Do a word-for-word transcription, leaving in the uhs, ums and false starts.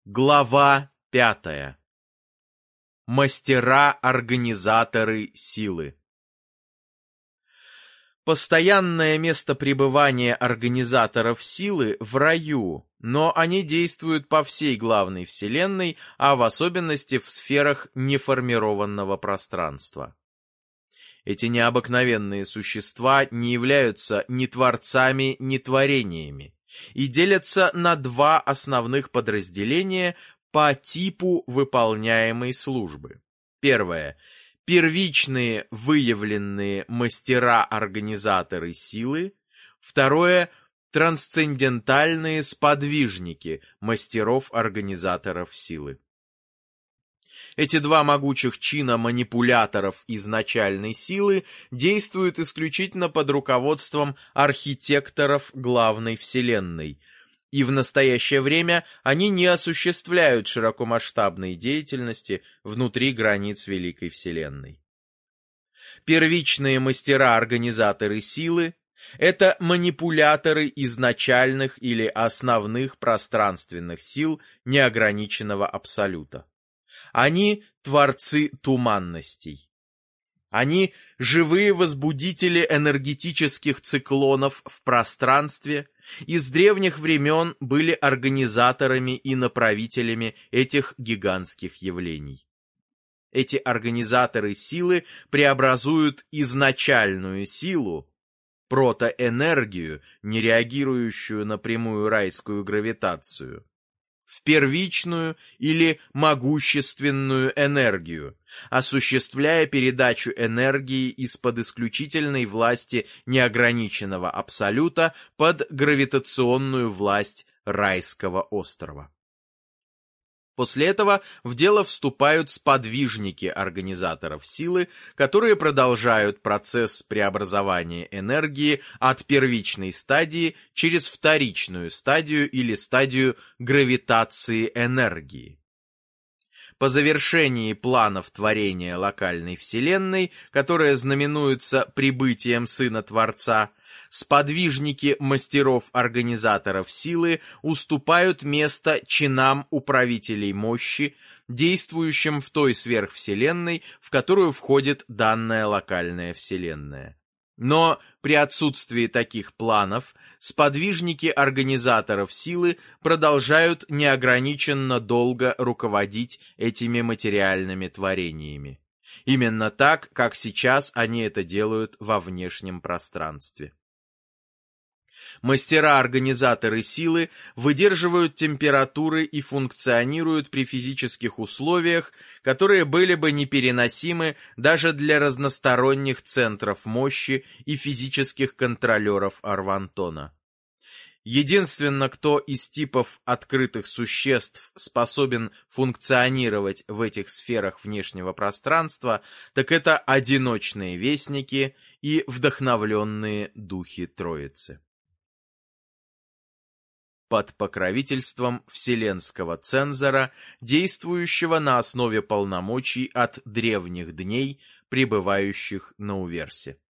Глава пятая. Мастера-организаторы силы. Постоянное место пребывания организаторов силы в раю, но они действуют по всей главной вселенной, а в особенности в сферах неформированного пространства. Эти необыкновенные существа не являются ни творцами, ни творениями и делятся на два основных подразделения по типу выполняемой службы. Первое. Первичные выявленные мастера-организаторы силы. Второе. Трансцендентальные сподвижники мастеров-организаторов силы. Эти два могучих чина манипуляторов изначальной силы действуют исключительно под руководством архитекторов главной вселенной, и в настоящее время они не осуществляют широкомасштабной деятельности внутри границ Великой Вселенной. Первичные мастера-организаторы силы — это манипуляторы изначальных или основных пространственных сил неограниченного абсолюта. Они — творцы туманностей. Они — живые возбудители энергетических циклонов в пространстве и с древних времен были организаторами и направителями этих гигантских явлений. Эти организаторы силы преобразуют изначальную силу, протоэнергию, не реагирующую на прямую райскую гравитацию, в первичную или могущественную энергию, осуществляя передачу энергии из-под исключительной власти неограниченного абсолюта под гравитационную власть райского острова. После этого в дело вступают сподвижники организаторов силы, которые продолжают процесс преобразования энергии от первичной стадии через вторичную стадию или стадию гравитации энергии. По завершении планов творения локальной вселенной, которая знаменуется прибытием Сына Творца, сподвижники мастеров-организаторов силы уступают место чинам управителей мощи, действующим в той сверхвселенной, в которую входит данная локальная вселенная. Но при отсутствии таких планов сподвижники организаторов силы продолжают неограниченно долго руководить этими материальными творениями. Именно так, как сейчас они это делают во внешнем пространстве. Мастера-организаторы силы выдерживают температуры и функционируют при физических условиях, которые были бы непереносимы даже для разносторонних центров мощи и физических контролеров Арвантона. Единственно, кто из типов открытых существ способен функционировать в этих сферах внешнего пространства, так это одиночные вестники и вдохновленные духи Троицы. Под покровительством Вселенского цензора, действующего на основе полномочий от древних дней, пребывающих на Уверсе.